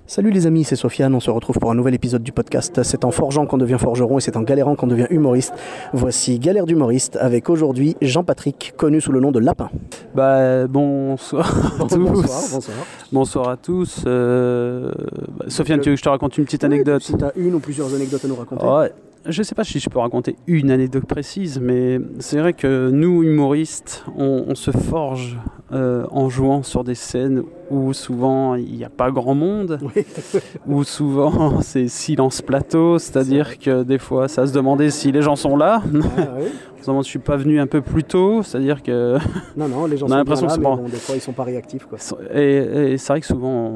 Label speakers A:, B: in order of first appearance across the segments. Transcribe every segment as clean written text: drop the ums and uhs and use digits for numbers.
A: Salut les amis, c'est Sofiane, on se retrouve pour un nouvel épisode du podcast. C'est en forgeant qu'on devient forgeron et c'est en galérant qu'on devient humoriste. Voici Galère d'humoriste avec aujourd'hui Jean-Patrick, connu sous le nom de Lapin.
B: Bonsoir à tous. Bonsoir à tous. Sofiane, tu veux que je te raconte une petite anecdote?
A: Si tu as une ou plusieurs anecdotes à nous raconter.
B: Ouais. Je ne sais pas si je peux raconter une anecdote précise, mais c'est vrai que nous, humoristes, on se forge en jouant sur des scènes où souvent il n'y a pas grand monde, oui. Où souvent c'est silence plateau, c'est-à-dire que des fois ça se demandait si les gens sont là. Oui. On se demande si je ne suis pas venu un peu plus tôt, c'est-à-dire que...
A: Non, les gens sont bien là, mais bon, des fois ils ne sont pas réactifs, quoi.
B: Et c'est vrai que souvent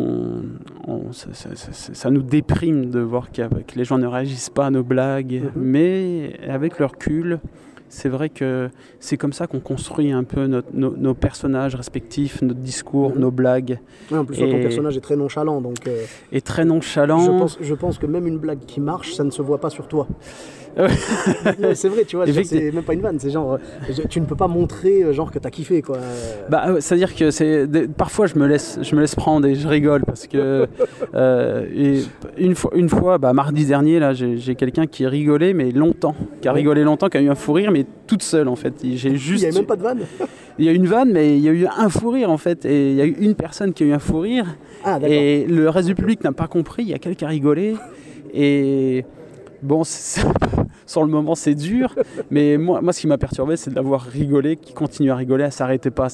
B: ça nous déprime de voir que les gens ne réagissent pas à nos blagues, mais avec le recul, c'est vrai que c'est comme ça qu'on construit un peu nos personnages respectifs, notre discours, nos blagues.
A: Oui, en plus, ton personnage est très nonchalant. Donc,
B: et très nonchalant.
A: Je pense que même une blague qui marche, ça ne se voit pas sur toi. C'est vrai, tu vois, c'est même pas une vanne, c'est genre, tu ne peux pas montrer genre que t'as kiffé, quoi.
B: C'est-à-dire que parfois je me laisse prendre et je rigole parce que et une fois, mardi dernier, là, j'ai quelqu'un qui rigolait, mais longtemps, qui a rigolé longtemps, qui a eu un fou rire, mais toute seule en fait. Il
A: n'y avait même pas de vanne.
B: Il y a eu une vanne, mais il y a eu un fou rire en fait, et il y a eu une personne qui a eu un fou rire, et le reste du public n'a pas compris. Il y a quelqu'un qui a rigolé, et bon, sur le moment c'est dur, mais moi ce qui m'a perturbé, c'est de l'avoir rigolé, qui continue à rigoler, elle s'arrêtait pas.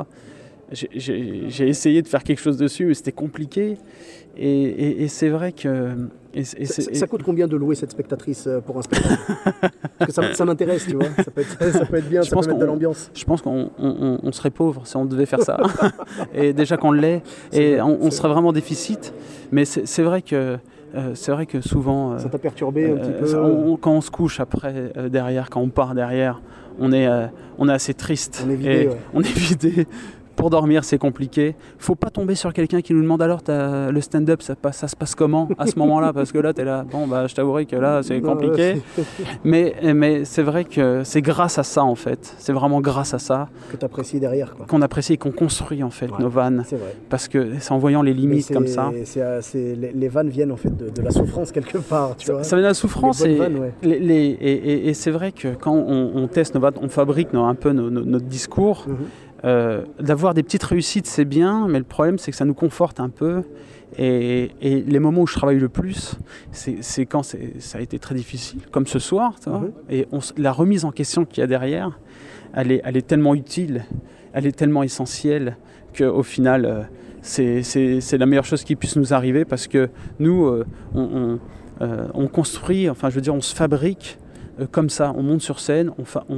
B: J'ai essayé de faire quelque chose dessus, mais c'était compliqué, et c'est vrai que...
A: Ça coûte combien de louer cette spectatrice pour un spectacle? Parce que ça m'intéresse, tu vois, ça peut être bien, ça peut mettre de l'ambiance.
B: Je pense qu'on serait pauvre si on devait faire ça, et déjà qu'on l'est, et on serait vraiment déficit, mais c'est vrai que souvent...
A: ça t'a perturbé un petit peu
B: quand on se couche après, derrière, quand on part derrière, on est assez triste.
A: On est vidé,
B: on est vidé. Pour dormir, c'est compliqué. Faut pas tomber sur quelqu'un qui nous demande alors le stand-up, ça se passe comment à ce moment-là? Parce que là, t'es là, je t'avouerai que là, c'est compliqué. Mais c'est vrai que c'est grâce à ça, en fait. C'est vraiment grâce à ça
A: que t'apprécies derrière, quoi.
B: Qu'on apprécie et qu'on construit, en fait, nos vannes.
A: C'est vrai.
B: Parce que c'est en voyant les limites comme ça.
A: Les vannes viennent, en fait, de la souffrance quelque part, tu vois.
B: Ça vient de la souffrance, et c'est vrai que quand on teste nos vannes, on fabrique un peu notre discours. D'avoir des petites réussites, c'est bien, mais le problème, c'est que ça nous conforte un peu. Et les moments où je travaille le plus, c'est quand ça a été très difficile, comme ce soir. Et la remise en question qu'il y a derrière, elle est tellement utile, elle est tellement essentielle, qu'au final, c'est la meilleure chose qui puisse nous arriver, parce que nous, on construit, on se fabrique. Comme ça, on monte sur scène,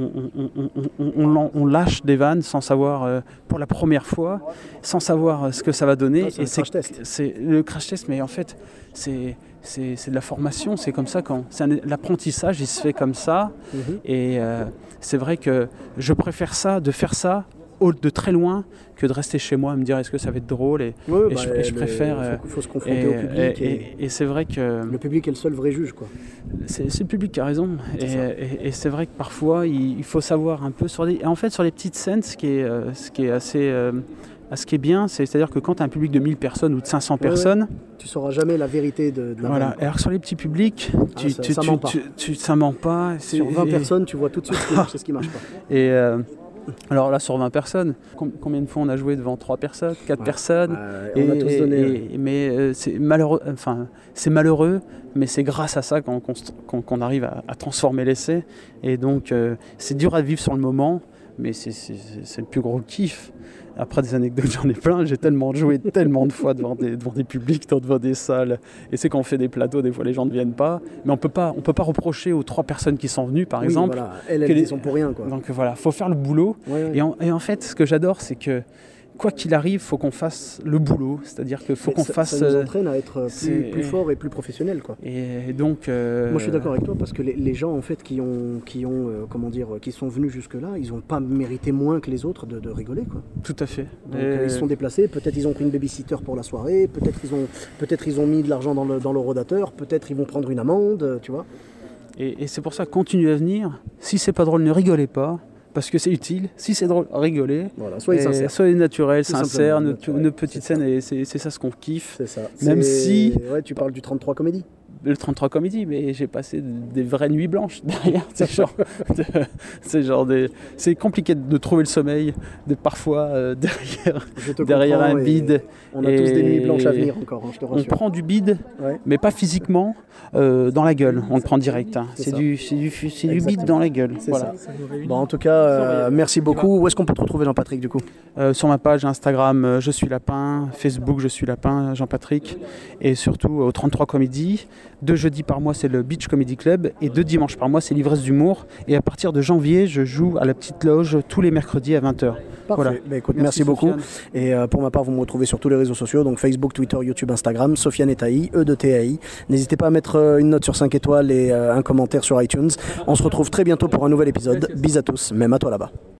B: on lâche des vannes sans savoir, pour la première fois, sans savoir ce que ça va donner.
A: C'est
B: le crash test, mais en fait, c'est de la formation, c'est comme ça, l'apprentissage, il se fait comme ça. Et c'est vrai que je préfère de faire ça de très loin, que de rester chez moi et me dire est-ce que ça va être drôle, et je préfère...
A: Il faut se confronter au public,
B: et c'est vrai que...
A: Le public est le seul vrai juge, quoi.
B: C'est le public qui a raison, et c'est vrai que parfois il faut savoir un peu sur les petites scènes, ce qui est assez... ce qui est bien, c'est-à-dire que quand tu as un public de 1000 personnes ou de 500 personnes...
A: Tu ne sauras jamais la vérité de la
B: Voilà, alors sur les petits publics, ça ment pas.
A: Sur 20 personnes, tu vois tout de suite ce qui marche et ce qui ne marche pas.
B: Et... alors là, sur 20 personnes, combien de fois on a joué devant 3 personnes, 4 personnes,
A: on a tous donné.
B: Mais c'est malheureux, mais c'est grâce à ça qu'on arrive à transformer l'essai. Et donc, c'est dur à vivre sur le moment, mais c'est le plus gros kiff. Après des anecdotes, j'en ai plein. J'ai tellement joué tellement de fois devant des publics, devant des salles. Et c'est quand on fait des plateaux, des fois les gens ne viennent pas. Mais on peut pas reprocher aux 3 personnes qui sont venues, par exemple.
A: Voilà. Elles sont pour rien, quoi.
B: Donc voilà, faut faire le boulot.
A: Ouais.
B: Et en fait, ce que j'adore, c'est que quoi qu'il arrive, faut qu'on fasse le boulot. C'est-à-dire que faut qu'on fasse.
A: Ça nous entraîne à être plus fort et plus professionnel, quoi.
B: Et donc.
A: Moi, je suis d'accord avec toi, parce que les gens, en fait, qui sont venus jusque là, ils n'ont pas mérité moins que les autres de rigoler, quoi.
B: Tout à fait.
A: Donc ils se sont déplacés. Peut-être ils ont pris une babysitter pour la soirée. Peut-être ils ont mis de l'argent dans le rodateur. Peut-être ils vont prendre une amende, tu vois.
B: Et c'est pour ça, continuez à venir. Si c'est pas drôle, ne rigolez pas. parce que c'est utile. Si c'est drôle, rigoler.
A: Voilà, soyez
B: naturel, sincère, nos petites scènes, et c'est ça ce qu'on kiffe.
A: C'est ça.
B: Même si...
A: Ouais, tu parles du 33 Comédie.
B: Le 33 Comédie, mais j'ai passé des vraies nuits blanches derrière. C'est compliqué de trouver le sommeil, parfois derrière un bide.
A: On a tous des nuits blanches à venir encore, je te rassure.
B: On prend du bide, mais pas physiquement, dans la gueule. On le prend direct. C'est du bide dans la gueule. Voilà.
A: Bon, en tout cas, merci beaucoup. Où est-ce qu'on peut te retrouver, Jean-Patrick, du coup ?
B: Sur ma page Instagram, Je suis Lapin, Facebook, Je suis Lapin, Jean-Patrick, et surtout au 33 Comédie. 2 jeudis par mois, c'est le Beach Comedy Club, et 2 dimanches par mois, c'est l'Ivresse d'humour. Et à partir de janvier, je joue à la Petite Loge tous les mercredis à 20h.
A: Parfait. Voilà. Bah, écoute, merci beaucoup. Et pour ma part, vous me retrouvez sur tous les réseaux sociaux, donc Facebook, Twitter, YouTube, Instagram, Sofiane Etaï, E2TAI. N'hésitez pas à mettre une note sur 5 étoiles et un commentaire sur iTunes. On se retrouve très bientôt pour un nouvel épisode. Bis à tous, même à toi là-bas.